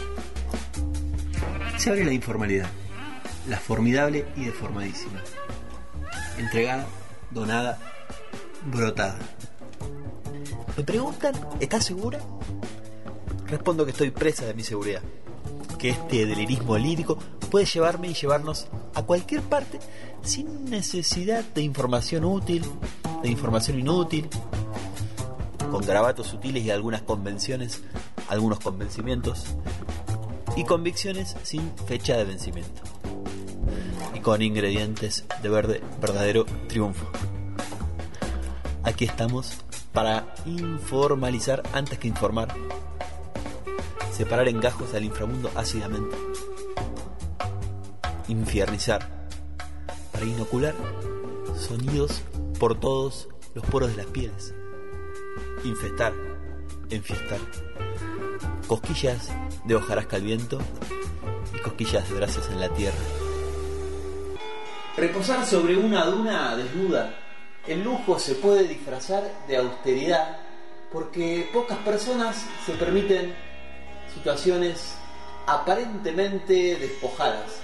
Se abre la informalidad, la formidable y deformadísima, entregada, donada, brotada. Me preguntan, ¿estás segura? Respondo que estoy presa de mi seguridad, que este delirismo lírico puede llevarme y llevarnos a cualquier parte sin necesidad de información útil, de información inútil, con garabatos sutiles y algunas convenciones, algunos convencimientos y convicciones sin fecha de vencimiento, y con ingredientes de verdadero triunfo. Aquí estamos para informalizar antes que informar, separar en gajos al inframundo ácidamente, infiernizar, para inocular sonidos por todos los poros de las pieles, infestar, enfiestar, cosquillas de hojarasca al viento y cosquillas de brazos en la tierra. Reposar sobre una duna desnuda, el lujo se puede disfrazar de austeridad, porque pocas personas se permiten situaciones aparentemente despojadas.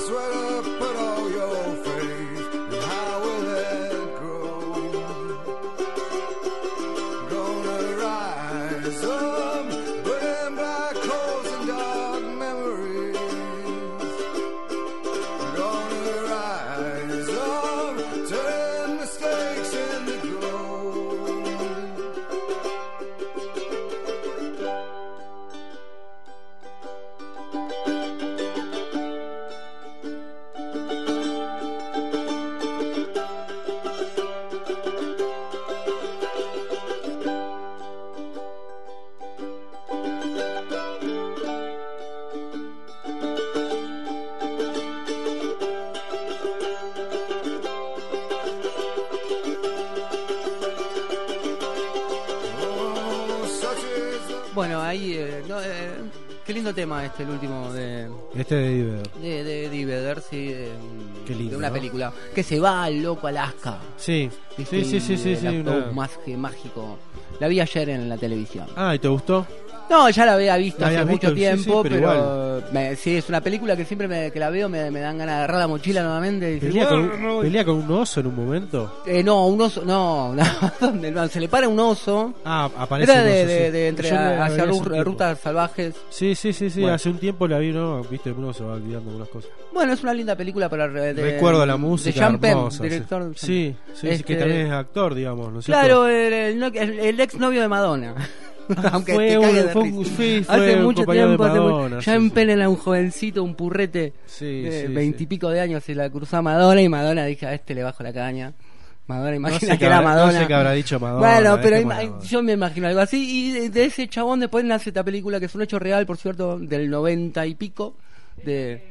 Qué lindo tema el último de... Este de Divedder. De Divedder, sí. Qué lindo, de una ¿no? película. Que se va al loco Alaska. Sí, sí. Mágico. La vi ayer en la televisión. Ah, ¿y te gustó? No, ya la había visto hace mucho tiempo, sí, pero sí, es una película que siempre que la veo me dan ganas de agarrar la mochila nuevamente. Y ¿Pelea con un oso en un momento? No, un oso, no, ¿dónde? No, se le para un oso. Ah, aparece era un oso, de entre hacia rutas salvajes. Sí, bueno. Hace un tiempo la vi, ¿no? Viste, uno se va olvidando algunas cosas. Bueno, es una linda película para... Recuerdo la música, de Sean Penn, hermosa, director. Sí, que también es actor, digamos, ¿no es cierto? Claro, el ex novio de Madonna. Aunque fue hace mucho tiempo Madonna, Sean Penn era un jovencito, un purrete de 20 y pico de años, se la cruzó a Madonna y Madonna dije, a este le bajo la caña. Madonna, imagina que era Madonna. No sé qué habrá dicho Madonna. Bueno, pero yo me imagino algo así. Y de ese chabón después nace esta película que es un hecho real, por cierto, del 90 y pico de...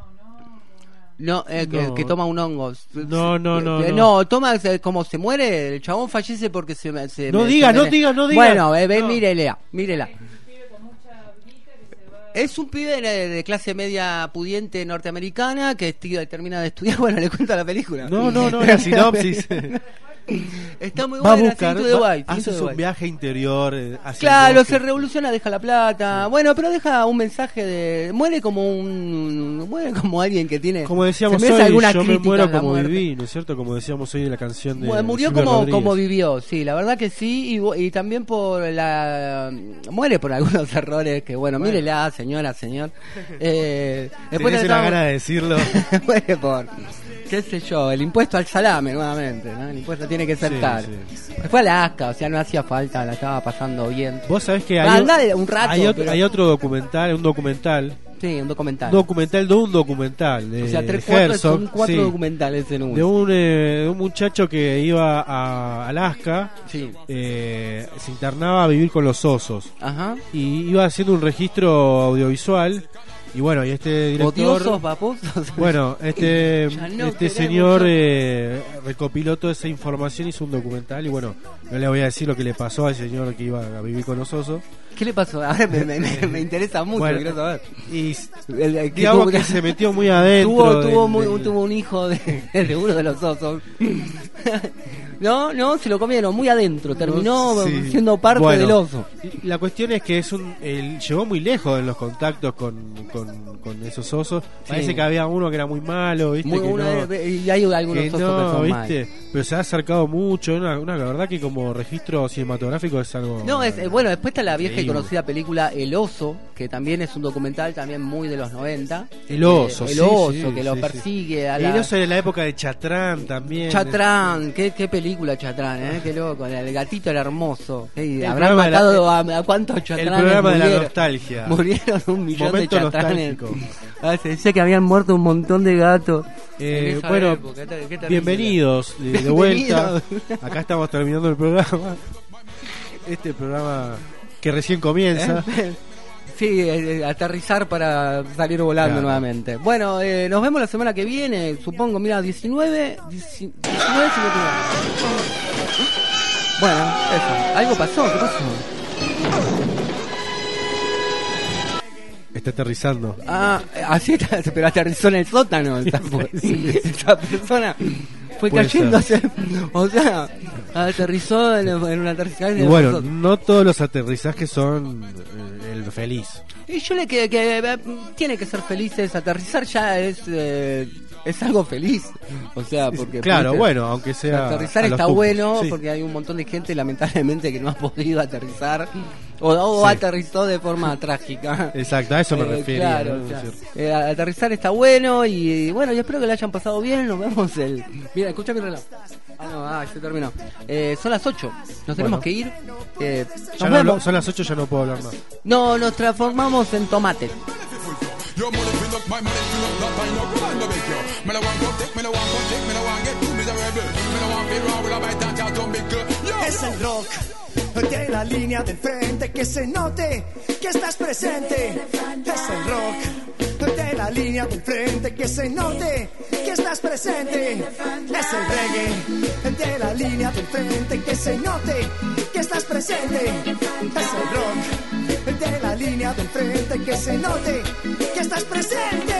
Que toma un hongo. No, toma, como se muere, el chabón fallece porque No diga. Bueno, mírela. Es un pibe de clase media pudiente norteamericana que termina de estudiar. Bueno, le cuento la película. No, la sinopsis. Está muy buena. Va a buscar, haces un viaje interior. Claro, se revoluciona, deja la plata. Sí. Bueno, pero deja un mensaje de... Muere como alguien que tiene... Como decíamos hoy, yo me muero como viví, ¿no es cierto? Como decíamos hoy de la canción de... Murió como vivió, sí, la verdad que sí. Y también muere por algunos errores que, bueno, mírela, señor. Después la gana de decirlo. Muere por... qué sé yo, el impuesto al salame nuevamente, ¿no? El impuesto tiene que ser caro. Fue Alaska, o sea, no hacía falta, la estaba pasando bien. Vos sabés que un rato, hay otro documental, un documental. Sí, un documental. Un documental de o sea, son 4 documentales en uno. De un muchacho que iba a Alaska, se internaba a vivir con los osos. Ajá. Y iba haciendo un registro audiovisual. Y bueno, y este director... ¿Odiosos, babosos? Bueno, este señor recopiló toda esa información, hizo un documental y bueno, no le voy a decir lo que le pasó al señor que iba a vivir con los osos. ¿Qué le pasó? Ahora me interesa mucho, bueno, quiero saber. Y digamos que se metió muy adentro. Tuvo un hijo de uno de los osos. No, se lo comieron muy adentro, terminó siendo parte del oso. La cuestión es que llegó muy lejos en los contactos con esos osos. Parece que había uno que era muy malo, ¿viste? Y hay algunos osos que son ¿viste? Pero se ha acercado mucho. La verdad que como registro cinematográfico es algo... Bueno, después está la vieja y conocida película El Oso, que también es un documental también muy de los 90. El Oso, que lo persigue. El Oso de la época de Chatrán también. Chatrán, qué película Chatrán, qué loco. El gatito era hermoso. Habrán matado a cuántos Chatranes. El programa de la nostalgia. Murieron 1 millón de Chatranes. Se decía que habían muerto un montón de gatos. Bueno, bienvenidos de vuelta. Acá estamos terminando el programa. Este programa que recién comienza. Sí, aterrizar para salir volando nuevamente. Bueno, nos vemos la semana que viene, supongo, mira, 19 Bueno, eso. ¿Algo pasó? ¿Qué pasó? Está aterrizando. Así está, pero aterrizó en el sótano. Esa persona fue cayéndose. O sea, Aterrizó en un aterrizaje. Y bueno, no todos los aterrizajes son el feliz. Y yo le que tiene que ser felices. Aterrizar ya es algo feliz, o sea, porque claro, bueno, aunque sea aterrizar está bueno, sí. Porque hay un montón de gente lamentablemente que no ha podido aterrizar o sí. Aterrizó de forma trágica. Exacto, a eso me refiero. Claro, ¿no? Aterrizar está bueno y bueno, yo espero que lo hayan pasado bien. Nos vemos mira, escucha mi reloj. Se terminó. Son las 8. Nos tenemos que ir. Son las 8, ya no puedo hablar más. No, nos transformamos en tomate. Es el rock de la línea del frente, que se note que estás presente. Es el rock de la línea del frente, que se note que estás presente. Es el reggae de la línea del frente, que se note que estás presente. Es el rock de la línea del frente, que se note que estás presente.